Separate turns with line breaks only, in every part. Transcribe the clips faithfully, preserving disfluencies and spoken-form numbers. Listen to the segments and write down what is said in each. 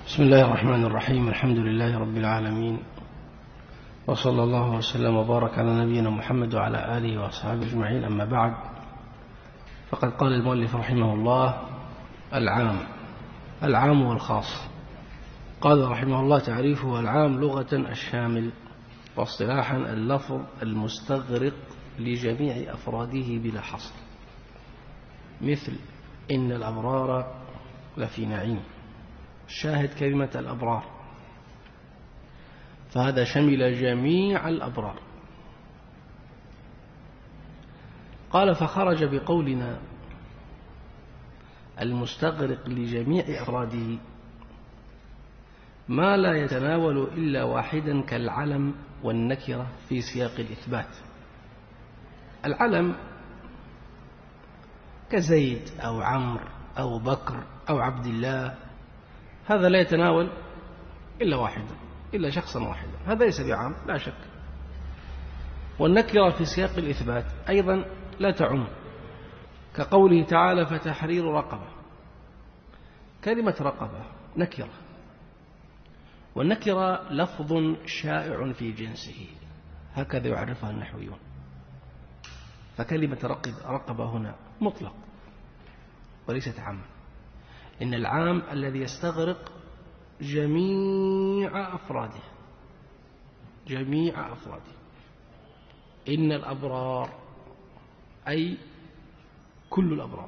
بسم الله الرحمن الرحيم. الحمد لله رب العالمين، وصلى الله وسلم وبارك على نبينا محمد وعلى آله وأصحابه أجمعين. أما بعد، فقد قال المؤلف رحمه الله: العام العام والخاص. قال رحمه الله: تعريفه: العام لغة الشامل، واصطلاحا اللفظ المستغرق لجميع أفراده بلا حصر، مثل إن الأبرار لفي نعيم. شاهد كلمة الأبرار، فهذا شمل جميع الأبرار. قال: فخرج بقولنا المستغرق لجميع أفراده ما لا يتناول إلا واحدا كالعلم والنكرة في سياق الإثبات. العلم كزيد أو عمرو أو بكر أو عبد الله، هذا لا يتناول إلا واحدا، إلا شخصا واحدا، هذا ليس بعام لا شك. والنكرة في سياق الإثبات أيضا لا تعم، كقوله تعالى: فتحرير رقبة. كلمة رقبة نكرة، والنكرة لفظ شائع في جنسه، هكذا يعرفها النحويون. فكلمة رقب رقبة هنا مطلق وليست عامة. إن العام الذي يستغرق جميع أفراده، جميع أفراده. إن الأبرار أي كل الأبرار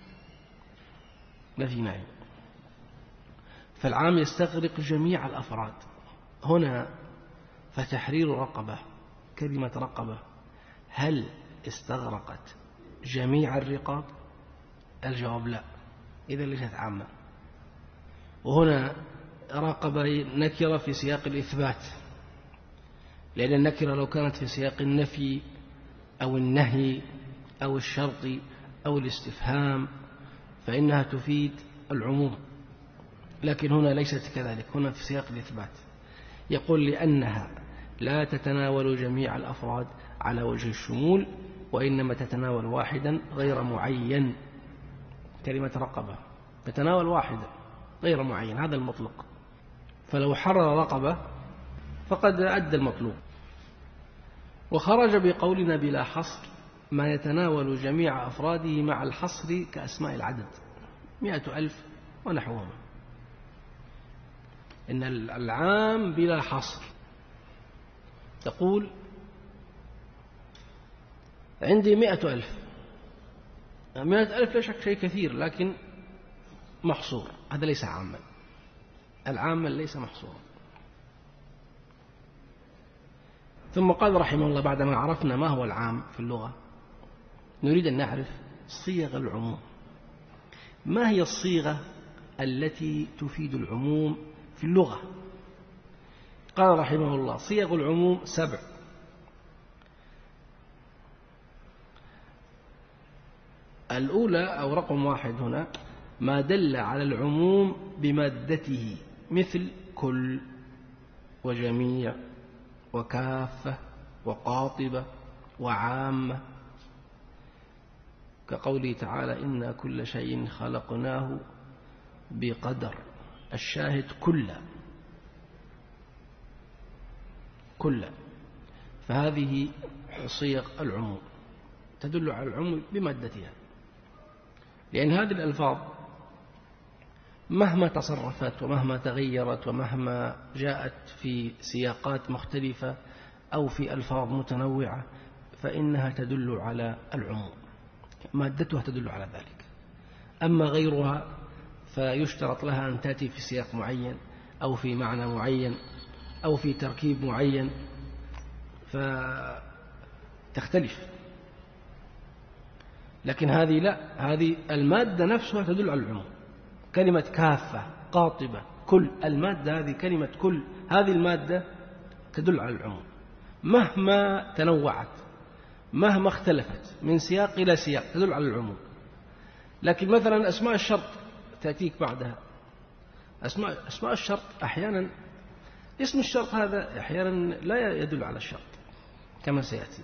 لفي نعيم. فالعام يستغرق جميع الأفراد. هنا فتحرير رقبة، كلمة رقبة هل استغرقت جميع الرقاب؟ الجواب لا، إذا ليست عامة. وهنا رقبة نكرة في سياق الإثبات، لأن النكرة لو كانت في سياق النفي أو النهي أو الشرط أو الاستفهام فإنها تفيد العموم، لكن هنا ليست كذلك، هنا في سياق الإثبات. يقول: لأنها لا تتناول جميع الأفراد على وجه الشمول، وإنما تتناول واحدا غير معين. كلمة رقبة تتناول واحدا غير معين، هذا المطلق. فلو حرر رقبة فقد أدى المطلوب. وخرج بقولنا بلا حصر ما يتناول جميع أفراده مع الحصر كأسماء العدد، مئة ألف ونحوهم. إن العام بلا حصر، تقول عندي مئة ألف، مئة ألف لا شك شيء كثير، لكن محصور، هذا ليس عاما. العام ليس محصورا. ثم قال رحمه الله: بعدما عرفنا ما هو العام في اللغة، نريد أن نعرف صيغ العموم. ما هي الصيغة التي تفيد العموم في اللغة؟ قال رحمه الله: صيغ العموم سبع. الأولى أو رقم واحد هنا ما دل على العموم بمادته، مثل كل وجميع وكافة وقاطبة وعامة، كقوله تعالى: إنا كل شيء خلقناه بقدر. الشاهد كل كل فهذه صيغ العموم تدل على العموم بمادتها، لأن هذه الألفاظ مهما تصرفت ومهما تغيرت ومهما جاءت في سياقات مختلفة أو في ألفاظ متنوعة فإنها تدل على العموم، مادتها تدل على ذلك. أما غيرها فيشترط لها أن تأتي في سياق معين أو في معنى معين أو في تركيب معين فتختلف. لكن هذه لا، هذه المادة نفسها تدل على العموم. كلمة كافة، قاطبة، كل، المادة هذه كلمة كل، هذه المادة تدل على العموم مهما تنوعت، مهما اختلفت من سياق إلى سياق تدل على العموم. لكن مثلا أسماء الشرط تأتيك بعدها. أسماء, أسماء الشرط أحيانا اسم الشرط هذا أحيانا لا يدل على الشرط كما سيأتي،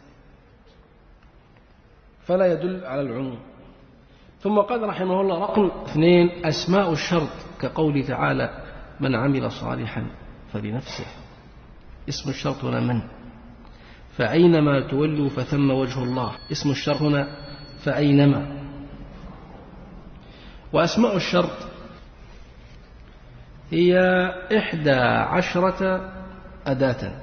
فلا يدل على العموم. ثم قال رحمه الله: رقم اثنين أسماء الشرط، كقول تعالى: من عمل صالحا فلنفسه، اسم الشرط هنا من، فأينما تولوا فثم وجه الله، اسم الشرط هنا فأينما. وأسماء الشرط هي إحدى عشرة أداة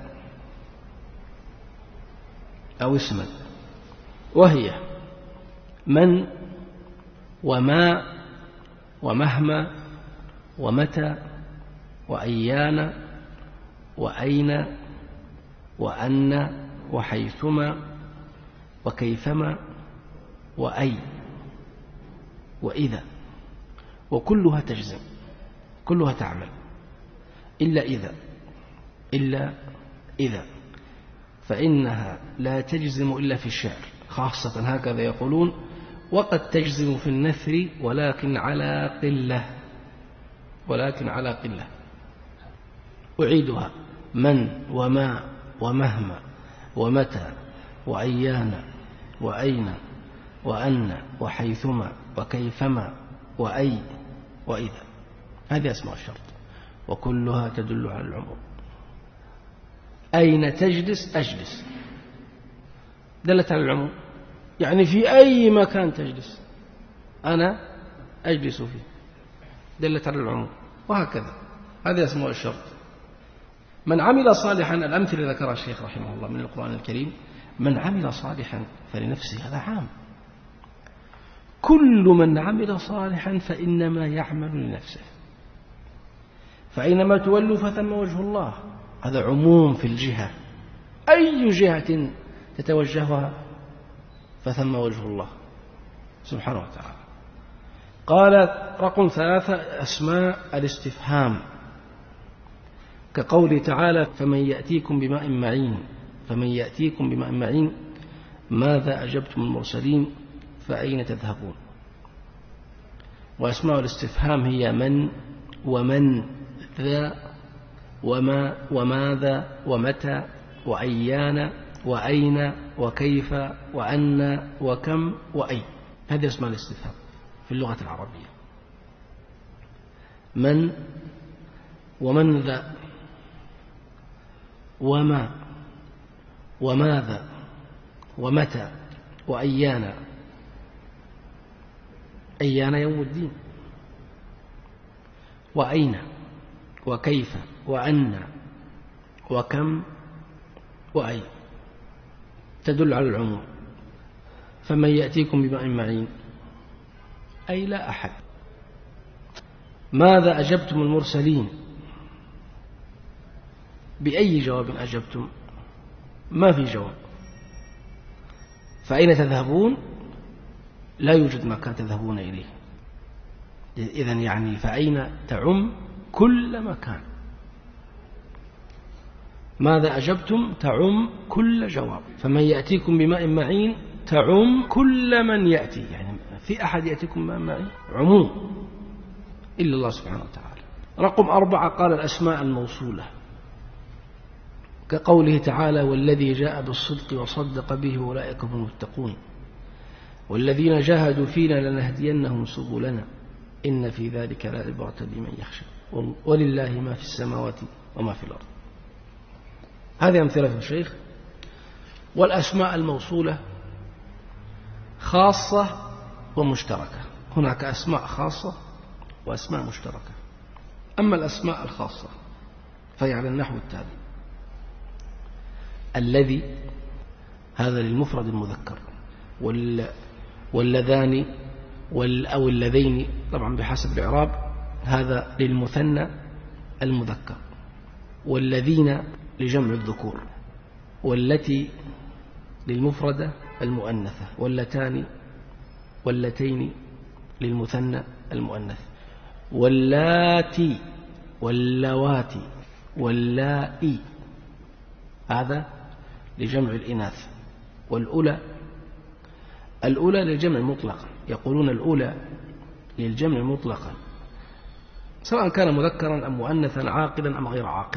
أو اسما، وهي من وما ومهما ومتى وأيان وأين وأن وحيثما وكيفما وأي وإذا، وكلها تجزم، كلها تعمل إلا إذا، إلا إذا فإنها لا تجزم إلا في الشعر خاصة، هكذا يقولون، وقد تجزم في النثر ولكن على قلة، ولكن على قلة. أعيدها: من وما ومهما ومتى وأيان وأين وأن وحيثما وكيفما وأي وإذا، هذه أسماء الشرط وكلها تدل على العموم. أين تجلس؟ أجلس، دلت على العموم، يعني في أي مكان تجلس أنا أجلس فيه، دلت على العموم. وهكذا هذه أسماء الشرط. من عمل صالحا، الأمثلة ذكرها الشيخ رحمه الله من القرآن الكريم، من عمل صالحا فلنفسه، هذا عام، كل من عمل صالحا فإنما يعمل لنفسه، فأينما تولوا فثم وجه الله، هذا عموم في الجهة، أي جهة تتوجهها فثم وجه الله سبحانه وتعالى. قال رقم ثلاثة: أسماء الاستفهام، كقوله تعالى: فمن يأتيكم بماء معين، فمن يأتيكم بماء معين ماذا أجبتم المرسلين فأين تذهبون. وأسماء الاستفهام هي من ومن ذا وما وماذا ومتى وأيان وأين وكيف وأن وكم وأي، هذه أسماء الاستفهام في اللغة العربية. من ومن ذا وما وماذا ومتى وأيان، أيان يوم الدين، وأين وكيف وأن وكم وأي، تدل على العموم. فمن يأتيكم بماء معين أي لا أحد. ماذا أجبتم المرسلين، بأي جواب أجبتم؟ ما في جواب. فأين تذهبون؟ لا يوجد مكان تذهبون إليه. إذن يعني فأين تعم كل مكان. ماذا أجبتم تعم كل جواب. فمن يأتيكم بماء معين تعم كل من يأتي، يعني في أحد يأتيكم بماء معين، عموم إلا الله سبحانه وتعالى. رقم أربعة قال الأسماء الموصولة، كقوله تعالى: والذي جاء بالصدق وصدق به أولئك هم المتقون، والذين جاهدوا فينا لنهدينهم سبلنا إن في ذلك لعبرة لمن يخشى ولله ما في السماوات وما في الأرض. هذه أمثلة الشيخ. والأسماء الموصولة خاصة ومشتركة، هناك أسماء خاصة وأسماء مشتركة. أما الأسماء الخاصة فهي على النحو التالي: الذي هذا للمفرد المذكر، واللذان أو اللذين طبعا بحسب الإعراب، هذا للمثنى المذكر، والذين لجمع الذكور، والتي للمفردة المؤنثة، واللتان واللتين للمثنى المؤنث، واللاتي واللواتي واللائي هذا لجمع الإناث، والأولى الأولى للجمع مطلقا، يقولون الأولى للجمع مطلقا سواء كان مذكرا أم مؤنثا، عاقلا أم غير عاقل،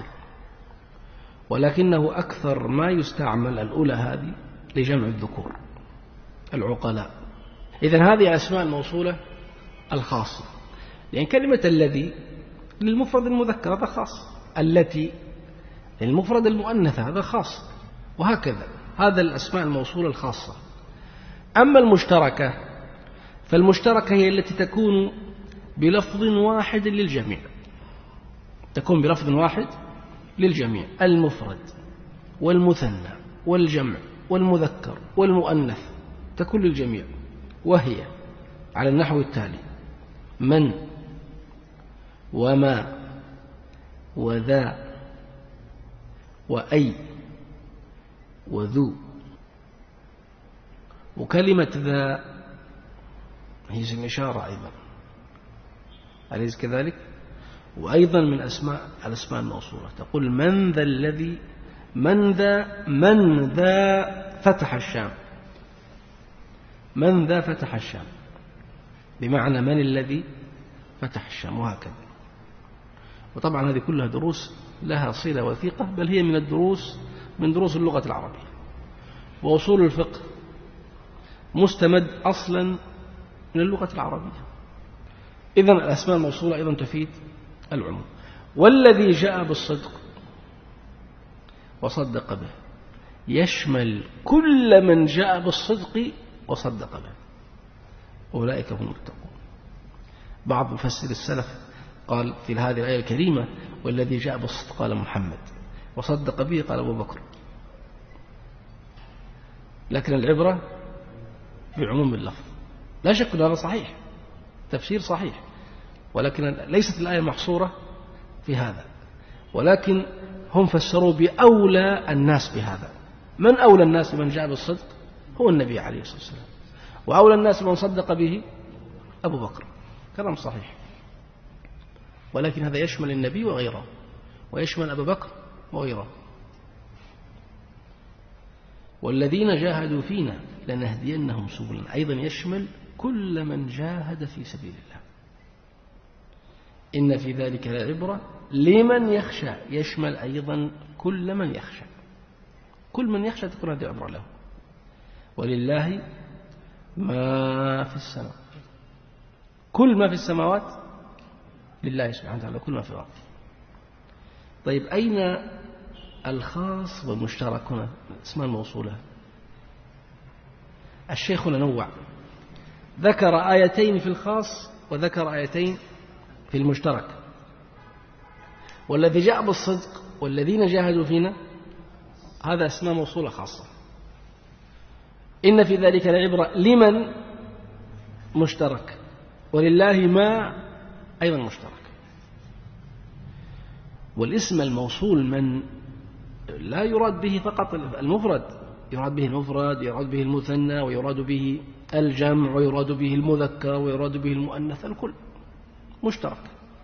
ولكنه أكثر ما يستعمل الأولى هذه لجمع الذكور العقلاء. إذن هذه أسماء الموصولة الخاصة، لأن كلمة الذي للمفرد المذكر هذا خاص، التي للمفرد المؤنث هذا خاص، وهكذا. هذا الأسماء الموصولة الخاصة. أما المشتركة فالمشتركة هي التي تكون بلفظ واحد للجميع، تكون بلفظ واحد للجميع، المفرد والمثنى والجمع والمذكر والمؤنث تكون للجميع، وهي على النحو التالي: من وما وذا وأي وذو. وكلمة ذا هي اسم إشارة أيضا، أليس كذلك؟ وأيضا من أسماء الأسماء الموصولة، تقول من ذا الذي، من ذا من ذا فتح الشام، من ذا فتح الشام، بمعنى من الذي فتح الشام، وهكذا. وطبعا هذه كلها دروس لها صلة وثيقة، بل هي من الدروس من دروس اللغة العربية. وأصول الفقه مستمد أصلا من اللغة العربية. إذن الأسماء الموصولة أيضا تفيد العموم. والذي جاء بالصدق وصدق به يشمل كل من جاء بالصدق وصدق به، أولئك هم المتقون. بعض مفسر السلف قال في هذه الآية الكريمة: والذي جاء بالصدق قال محمد، وصدق به قال أبو بكر. لكن العبرة بعموم اللفظ. لا شك أن هذا صحيح، تفسير صحيح، ولكن ليست الآية محصورة في هذا، ولكن هم فسروا بأولى الناس بهذا. من أولى الناس من جاء بالصدق؟ هو النبي عليه الصلاة والسلام، وأولى الناس من صدق به أبو بكر. كلام صحيح، ولكن هذا يشمل النبي وغيره، ويشمل أبو بكر وغيره. والذين جاهدوا فينا لنهدينهم سبلنا أيضا يشمل كل من جاهد في سبيل الله. إن في ذلك لعبرة لمن يخشى، يشمل أيضا كل من يخشى، كل من يخشى تكون هذه عبرة له. ولله ما في السماء، كل ما في السماوات لله سبحانه وتعالى، كل ما في الأرض. طيب أين الخاص والمشترك هنا؟ اسمها الموصولة. الشيخ نوع، ذكر آيتين في الخاص وذكر آيتين في المشترك. والذي جاء بالصدق والذين جاهدوا فينا هذا اسمها موصولة خاصة. إن في ذلك لعبرة لمن مشترك، ولله ما أيضا مشترك. والاسم الموصول من لا يراد به فقط المفرد، يراد به المفرد، يراد به المثنى، ويراد به الجمع، ويراد به المذكر، ويراد به المؤنث، الكل مشترك.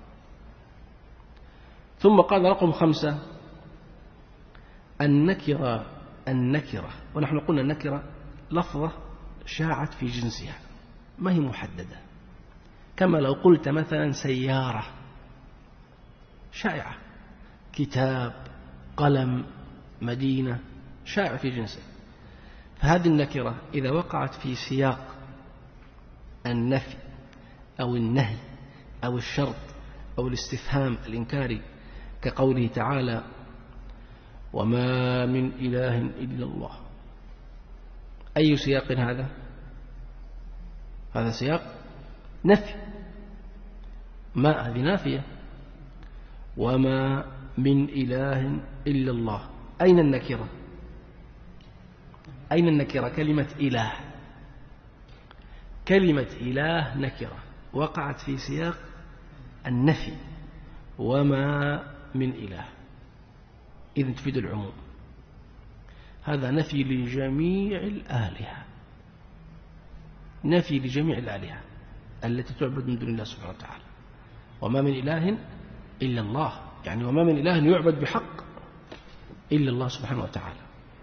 ثم قال رقم خمسة: النكرة. النكرة، ونحن قلنا النكرة لفظة شاعت في جنسها، ما هي محددة، كما لو قلت مثلا سيارة شائعة، كتاب، قلم، مدينة، شائع في جنسه. فهذه النكرة إذا وقعت في سياق النفي أو النهي أو الشرط أو الاستفهام الإنكاري، كقوله تعالى: وما من إله إلا الله، أي سياق هذا؟ هذا سياق نفي، ما هذه نافية. وما من إله إلا الله، أين النكرة؟ أين النكرة؟ كلمة إله، كلمة إله نكرة وقعت في سياق النفي، وما من إله، إذن تفيد العموم. هذا نفي لجميع الآلهة، نفي لجميع الآلهة التي تعبد من دون الله سبحانه وتعالى. وما من إله إلا الله، يعني وما من إله يعبد بحق إلا الله سبحانه وتعالى.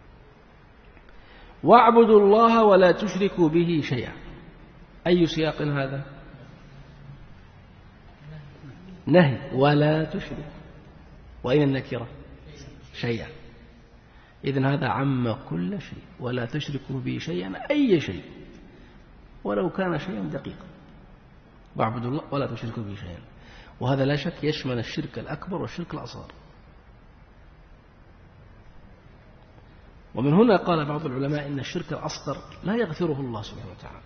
واعبدوا الله ولا تشركوا به شيئا، أي سياق هذا؟ نهي، ولا تشرك، وأين النكرة؟ شيئا. إذن هذا عم كل شيء، ولا تشركوا به شيئا، أي شيء ولو كان شيئا دقيقا. واعبدوا الله ولا تشركوا به شيئا. وهذا لا شك يشمل الشرك الأكبر والشرك الأصغر. ومن هنا قال بعض العلماء إن الشرك الأصغر لا يغفره الله سبحانه وتعالى.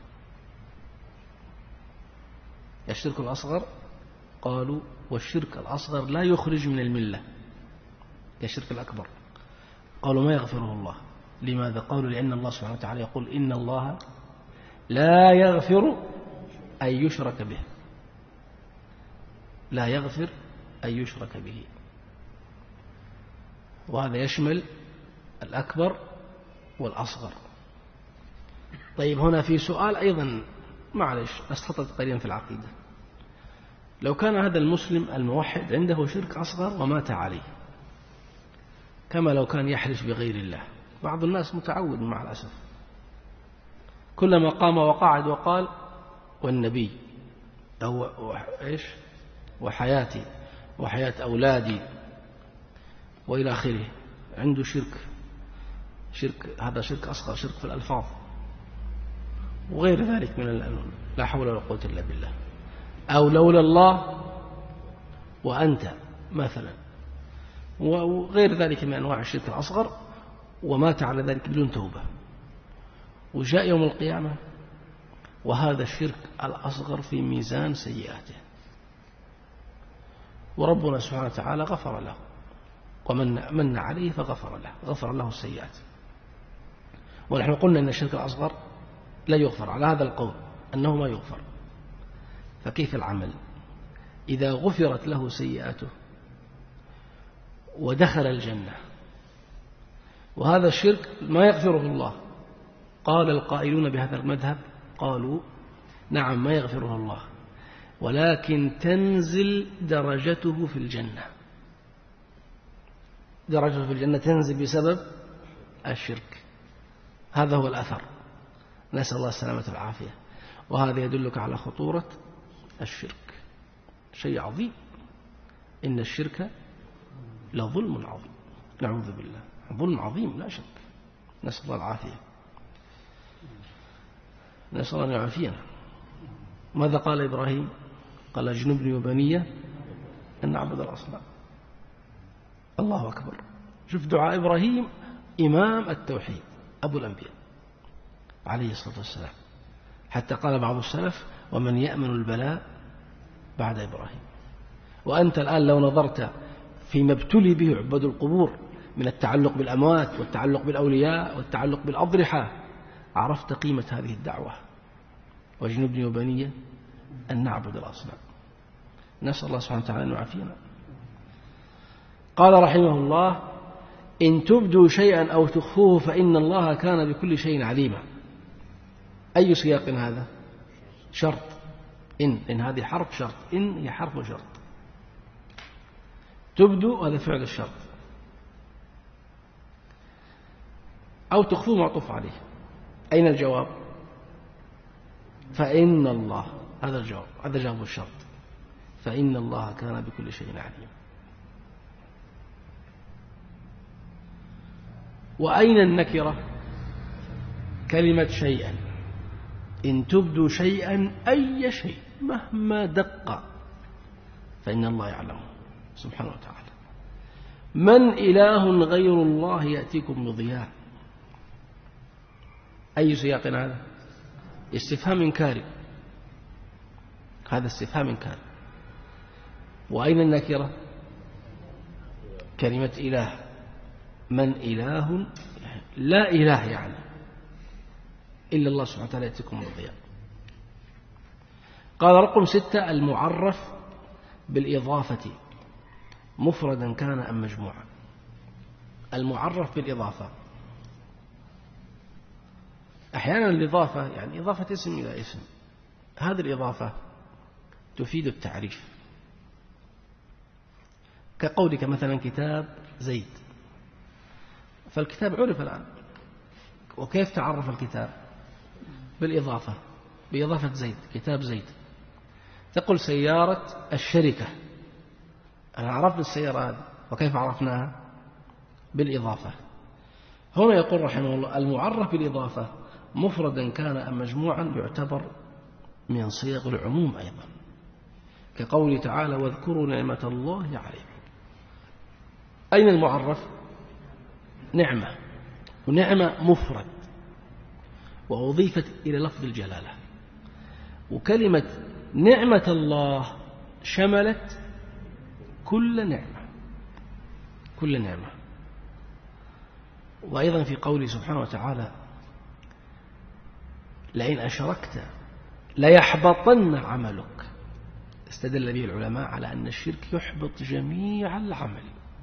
الشرك الأصغر قالوا والشرك الأصغر لا يخرج من الملة كالشرك الأكبر، قالوا ما يغفره الله. لماذا؟ قالوا لأن الله سبحانه وتعالى يقول إن الله لا يغفر أن يشرك به، لا يغفر أن يشرك به، وهذا يشمل الأكبر والأصغر. طيب هنا في سؤال أيضا، معلش أستطرد قليلا في العقيدة. لو كان هذا المسلم الموحد عنده شرك أصغر ومات عليه، كما لو كان يحلف بغير الله، بعض الناس متعود مع الأسف كلما قام وقعد وقال والنبي أو إيش وحياتي وحياة أولادي وإلى آخره، عنده شرك، شرك هذا شرك أصغر، شرك في الألفاظ وغير ذلك من لا حول ولا قوة إلا بالله، أو لولا الله وأنت مثلا، وغير ذلك من أنواع الشرك الأصغر، ومات على ذلك بدون توبة، وجاء يوم القيامة وهذا الشرك الأصغر في ميزان سيئاته، وربنا سبحانه وتعالى غفر له ومن من عليه فغفر له، غفر له السيئات. ونحن قلنا أن الشرك الأصغر لا يغفر، على هذا القول أنه ما يغفر. فكيف العمل إذا غفرت له سيئاته ودخل الجنة وهذا الشرك ما يغفره الله؟ قال القائلون بهذا المذهب قالوا نعم ما يغفره الله، ولكن تنزل درجته في الجنة، درجته في الجنة تنزل بسبب الشرك. هذا هو الأثر، نسأل الله السلامة والعافية. وهذا يدلك على خطورة الشرك، شيء عظيم، إن الشرك لظلم عظيم، نعوذ بالله، ظلم عظيم لا شك، نسأل الله العافية، نسأل الله أن يعافينا. ماذا قال إبراهيم؟ قال اجنبني وبني أن نعبد الأصنام. الله أكبر. شوف دعاء إبراهيم إمام التوحيد أبو الأنبياء عليه الصلاة والسلام، حتى قال بعض السلف ومن يأمن البلاء بعد إبراهيم. وأنت الآن لو نظرت فيما ابتلي به عباد القبور من التعلق بالأموات والتعلق بالأولياء والتعلق بالأضرحة، عرفت قيمة هذه الدعوة، واجنبني وبني أن نعبد الأصنام. نسأل الله سبحانه وتعالى أن يعافينا. قال رحمه الله إن تبدوا شيئا أو تخفوه فإن الله كان بكل شيء عليما. أي سياق هذا؟ شرط، إن إن هذه حرف شرط، إن هي حرف شرط. تبدوا هذا فعل الشرط، أو تخفوه معطوف عليه. أين الجواب؟ فإن الله، هذا الجواب، هذا جواب الشرط، فإن الله كان بكل شيء عليما. وأين النكرة؟ كلمة شيئا. إن تبدوا شيئا أي شيء مهما دق فإن الله يعلمه سبحانه وتعالى. من إله غير الله يأتيكم بضياء. أي سياق هذا؟ استفهام إنكاري، هذا استفهام إنكاري. وأين النكرة؟ كلمة إله. من إله؟ لا إله يعني إلا الله سبحانه وتعالى يأتيكم بضياء. قال رقم ستة المعرف بالإضافة مفردا كان أم مجموعا. المعرف بالإضافة، أحيانا الإضافة يعني إضافة اسم إلى اسم، هذه الإضافة تفيد التعريف، كقولك مثلا كتاب زيد، فالكتاب عرف الآن، وكيف تعرف الكتاب؟ بالإضافة، بإضافة زيد، كتاب زيد. تقول سيارة الشركة، أنا عرفت السيارة هذه، وكيف عرفناها؟ بالإضافة. هنا يقول رحمه الله المعرف بالإضافة مفردا كان أم مجموعا يعتبر من صيغ العموم أيضا، كقوله تعالى واذكروا نعمة الله عليكم. أين المعرف؟ نعمة، ونعمة مفرد وأضيفت إلى لفظ الجلالة. وكلمة نعمة الله شملت كل نعمة، كل نعمة. وأيضا في قوله سبحانه وتعالى لئن أشركت ليحبطن عملك، استدل به العلماء على أن الشرك يحبط جميع العمل.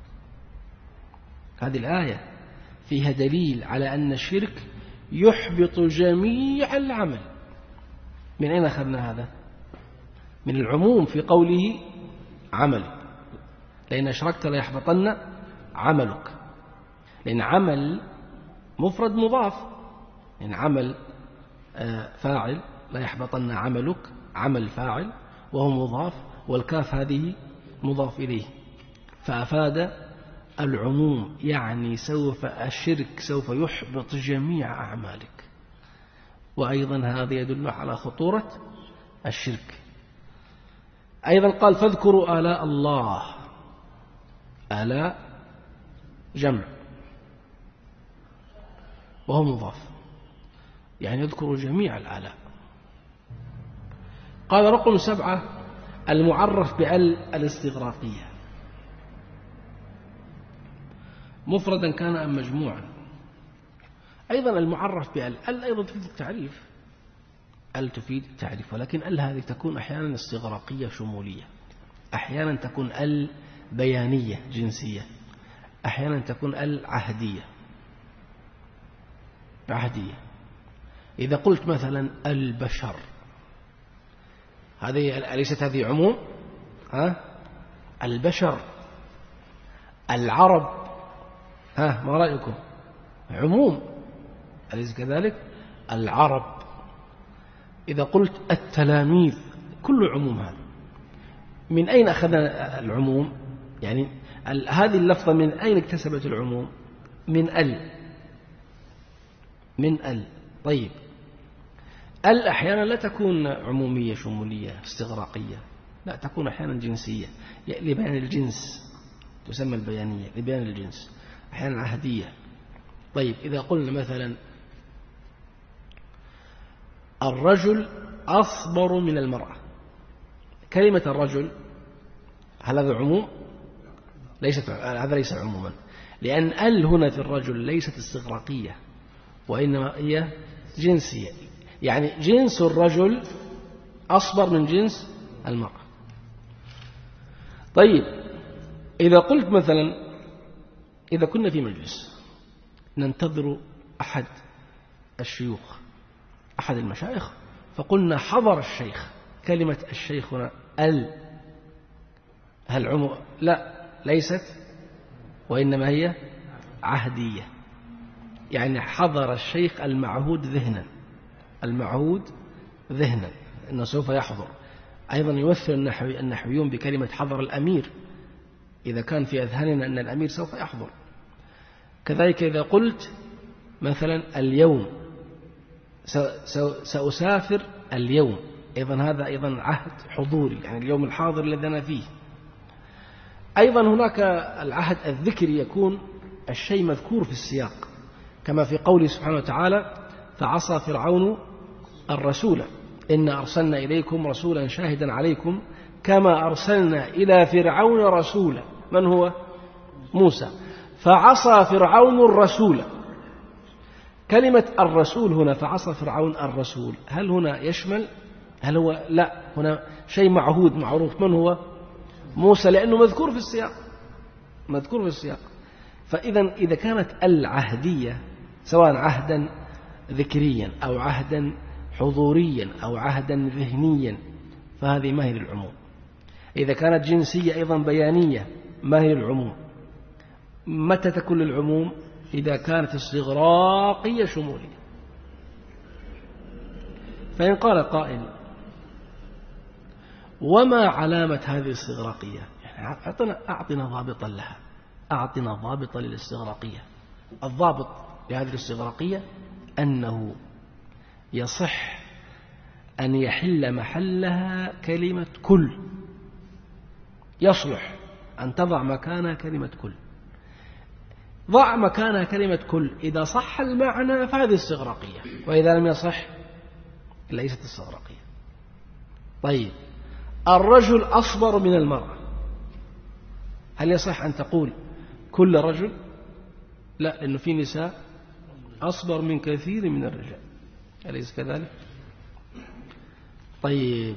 هذه الآية فيها دليل على أن الشرك يحبط جميع العمل. من أين أخذنا هذا؟ من العموم في قوله عمل، لأن أشركت ليحبطن عملك، لأن عمل مفرد مضاف، يعني عمل فاعل لا يحبطن عملك، عمل فاعل وهو مضاف، والكاف هذه مضاف إليه، فأفاد العموم، يعني سوف الشرك سوف يحبط جميع أعمالك. وأيضا هذا يدل على خطورة الشرك. أيضا قال فاذكروا آلاء الله، آلاء جمع وهو مضاف، يعني يذكر جميع الآلاء. قال رقم سبعة المعرف بأل الاستغراقية، مفردا كان أم مجموعا. أيضا المعرف بأل، أل أيضا تفيد التعريف، أل تفيد التعريف، ولكن أل هذه تكون أحيانا استغراقية شمولية، أحيانا تكون أل بيانية جنسية، أحيانا تكون أل عهدية عهدية. إذا قلت مثلا البشر، هذه أليست هذه عموم؟ ها؟ البشر، العرب، ها ما رأيكم؟ عموم، أليس كذلك؟ العرب. إذا قلت التلاميذ، كل عموم. هذا من أين أخذنا العموم؟ يعني هذه اللفظة من أين اكتسبت العموم؟ من ال، من ال. طيب ال أحيانا لا تكون عمومية شمولية استغراقية، لا، تكون أحيانا جنسية لبيان الجنس، تسمى البيانية لبيان الجنس، أحيانا عهدية. طيب إذا قلنا مثلا الرجل أصبر من المرأة، كلمة الرجل هل هذا عموم؟ ليست، هذا ليس عموما، لأن ال هنا في الرجل ليست استغراقية وإنما هي جنسية، يعني جنس الرجل أصبر من جنس المرأة. طيب إذا قلت مثلا إذا كنا في مجلس ننتظر أحد الشيوخ، أحد المشايخ، فقلنا حضر الشيخ، كلمة الشيخ هنا ال، هل عموم؟ لا، ليست، وإنما هي عهدية، يعني حضر الشيخ المعهود ذهنا، المعهود ذهنا أنه سوف يحضر. أيضا يمثل النحوي النحويون بكلمة حضر الأمير، إذا كان في أذهاننا أن الأمير سوف يحضر. كذلك إذا قلت مثلا اليوم سأسافر اليوم، أيضا هذا أيضا عهد حضوري، يعني اليوم الحاضر الذي أنا فيه. أيضا هناك العهد الذكري، يكون الشيء مذكور في السياق، كما في قوله سبحانه وتعالى فعصى فرعون الرسول إنا أرسلنا إليكم رسولا شاهدا عليكم كما أرسلنا إلى فرعون رسولا. من هو؟ موسى. فعصى فرعون الرسول. كلمة الرسول هنا فعصى فرعون الرسول، هل هنا يشمل؟ هل هو؟ لا، هنا شيء معهود معروف. من هو؟ موسى، لأنه مذكور في السياق، مذكور في السياق. فإذا إذا كانت العهدية سواء عهدا ذكريا أو عهدا حضوريا أو عهدا ذهنيا فهذه ما هي للعموم. إذا كانت جنسية أيضا بيانية ما هي للعموم. متى تكون للعموم؟ إذا كانت استغراقية شمولية. فإن قال قائل وما علامة هذه الاستغراقية؟ يعني أعطنا, أعطنا ضابطا لها، أعطنا ضابطا للاستغراقية. الضابط لهذه الاستغراقية أنه يصح أن يحل محلها كلمة كل، يصلح أن تضع مكانها كلمة كل. ضع مكانها كلمة كل إذا صح المعنى فهذه استغراقية، وإذا لم يصح ليست استغراقية. طيب، الرجل أصبر من المرأة، هل يصح أن تقول كل رجل؟ لا، لأنه في نساء أصبر من كثير من الرجال، أليس كذلك؟ طيب،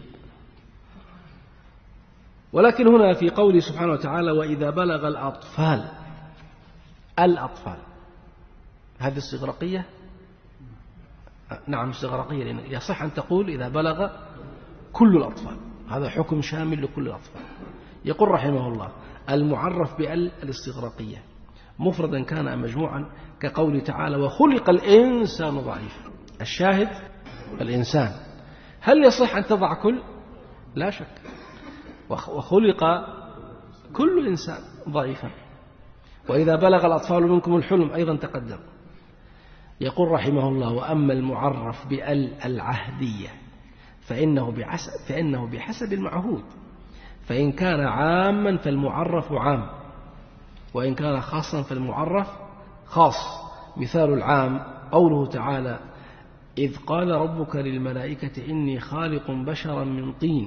ولكن هنا في قوله سبحانه وتعالى وإذا بلغ الأطفال، الأطفال هذه استغراقية؟ نعم استغراقية، لأن يصح أن تقول إذا بلغ كل الأطفال، هذا حكم شامل لكل الأطفال. يقول رحمه الله المعرف بال الاستغراقية مفردا كان أم مجموعا، كقوله تعالى وخلق الإنسان ضعيفا. الشاهد الإنسان، هل يصح أن تضع كل؟ لا شك، وخلق كل إنسان ضعيفا. وإذا بلغ الأطفال منكم الحلم أيضا تقدم. يقول رحمه الله وأما المعرف بال العهدية فإنه بحسب, فإنه بحسب المعهود، فإن كان عاما فالمعرف عام، وإن كان خاصا فالمعرف خاص. مثال العام قوله تعالى إذ قال ربك للملائكة إني خالق بشرا من طين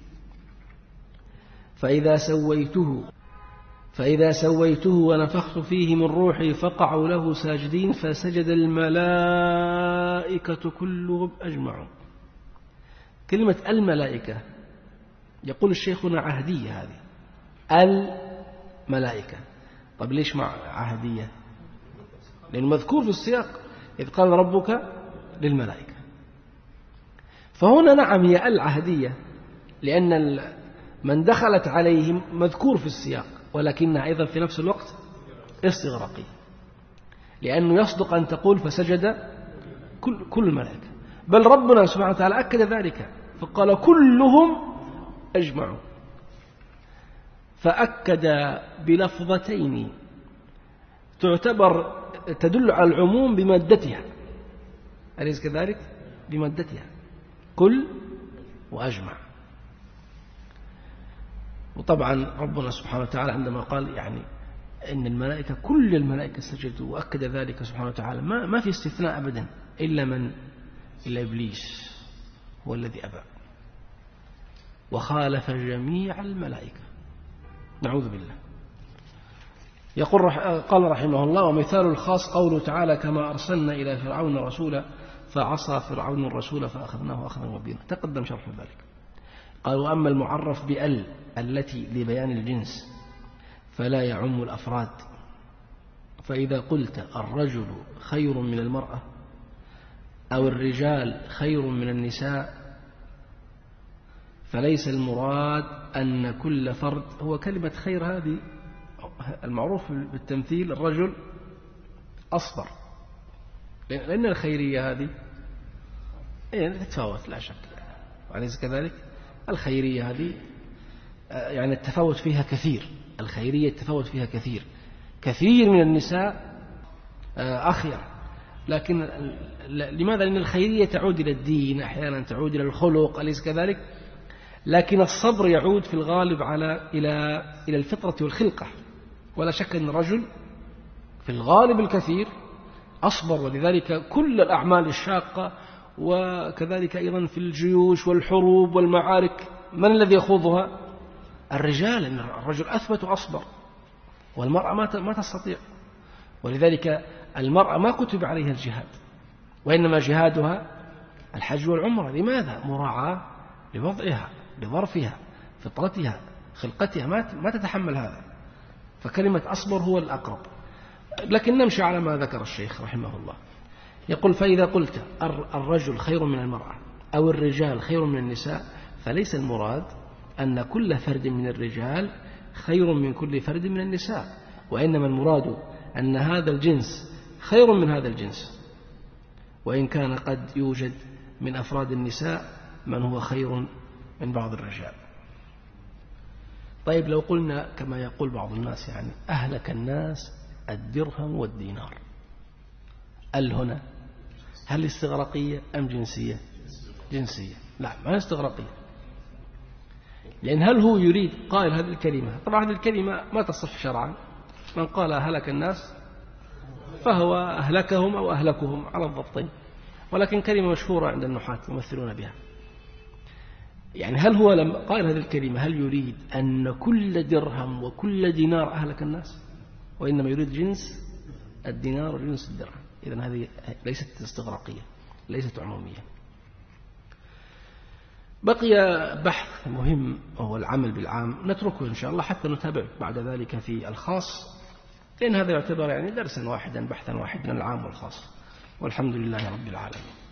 فإذا سويته فإذا سويته ونفخت فيه من روحي فقعوا له ساجدين فسجد الملائكة كلهم أجمعون. كلمة الملائكة يقول الشيخ هنا عهدية، هذه الملائكة. طب ليش مع عهدية؟ لأنه مذكور في السياق إذ قال ربك للملائكة، فهنا نعم هي العهدية لأن من دخلت عليهم مذكور في السياق، ولكنها أيضا في نفس الوقت استغراقية، لأنه يصدق أن تقول فسجد كل, كل الملائكة، بل ربنا سبحانه وتعالى أكد ذلك فقال كلهم أجمعوا، فأكد بلفظتين تعتبر تدل على العموم بمادتها، أليس كذلك؟ بمادتها كل وأجمع. وطبعا ربنا سبحانه وتعالى عندما قال يعني إن الملائكة كل الملائكة سجدوا وأكد ذلك سبحانه وتعالى، ما ما في استثناء أبدا إلا من إلا إبليس هو الذي أبى وخالف جميع الملائكة، نعوذ بالله. يقول رح... قال رحمه الله ومثال الخاص قوله تعالى كما أرسلنا إلى فرعون رسولا فعصى فرعون الرسول فأخذناه أخذا وبينا، تقدم شرح ذلك. قال وأما المعرف بأل التي لبيان الجنس فلا يعم الأفراد، فإذا قلت الرجل خير من المرأة أو الرجال خير من النساء فليس المراد أن كل فرد هو كلمة خير، هذه المعروف بالتمثيل الرجل أصبر، لأن الخيرية هذه تتفاوت لا شك، أليس كذلك؟ الخيرية هذه يعني التفاوت فيها كثير، الخيرية التفاوت فيها كثير، كثير من النساء أخير، لكن لماذا؟ لأن الخيرية تعود إلى الدين، أحيانا تعود إلى الخلق، أليس كذلك؟ لكن الصبر يعود في الغالب على إلى إلى الفطرة والخلقة، ولا شك أن الرجل في الغالب الكثير أصبر، ولذلك كل الأعمال الشاقة وكذلك أيضا في الجيوش والحروب والمعارك من الذي يخوضها؟ الرجال، لأن الرجل أثبت وأصبر، والمرأة ما تستطيع، ولذلك المرأة ما كتب عليها الجهاد، وإنما جهادها الحج والعمرة. لماذا؟ مراعاة لوضعها لظرفها فطرتها خلقتها، ما تتحمل هذا، فكلمة أصبر هو الأقرب. لكن نمشي على ما ذكر الشيخ رحمه الله. يقول فإذا قلت الرجل خير من المرأة أو الرجال خير من النساء فليس المراد أن كل فرد من الرجال خير من كل فرد من النساء، وإنما المراد أن هذا الجنس خير من هذا الجنس، وإن كان قد يوجد من أفراد النساء من هو خير من بعض الرجال. طيب لو قلنا كما يقول بعض الناس يعني أهلك الناس الدرهم والدينار، ال هنا هل استغراقية أم جنسية؟ جنسية. لا، ما استغراقية، لأن هل هو يريد قائل هذه الكلمة؟ طبعا هذه الكلمة ما تصح شرعا، من قال هلك الناس فهو أهلكهم أو أهلكهم على الضبطين، ولكن كلمة مشهورة عند النحاة يمثلون بها. يعني هل هو لما قال هذه الكلمة هل يريد أن كل درهم وكل دينار أهلك الناس، وإنما يريد جنس الدينار وجنس الدرهم؟ إذن هذه ليست استغراقية، ليست عمومية. بقي بحث مهم وهو العمل بالعام، نتركه إن شاء الله حتى نتابع بعد ذلك في الخاص، لأن هذا يعتبر يعني درسا واحدا، بحثا واحدا، العام والخاص. والحمد لله رب العالمين.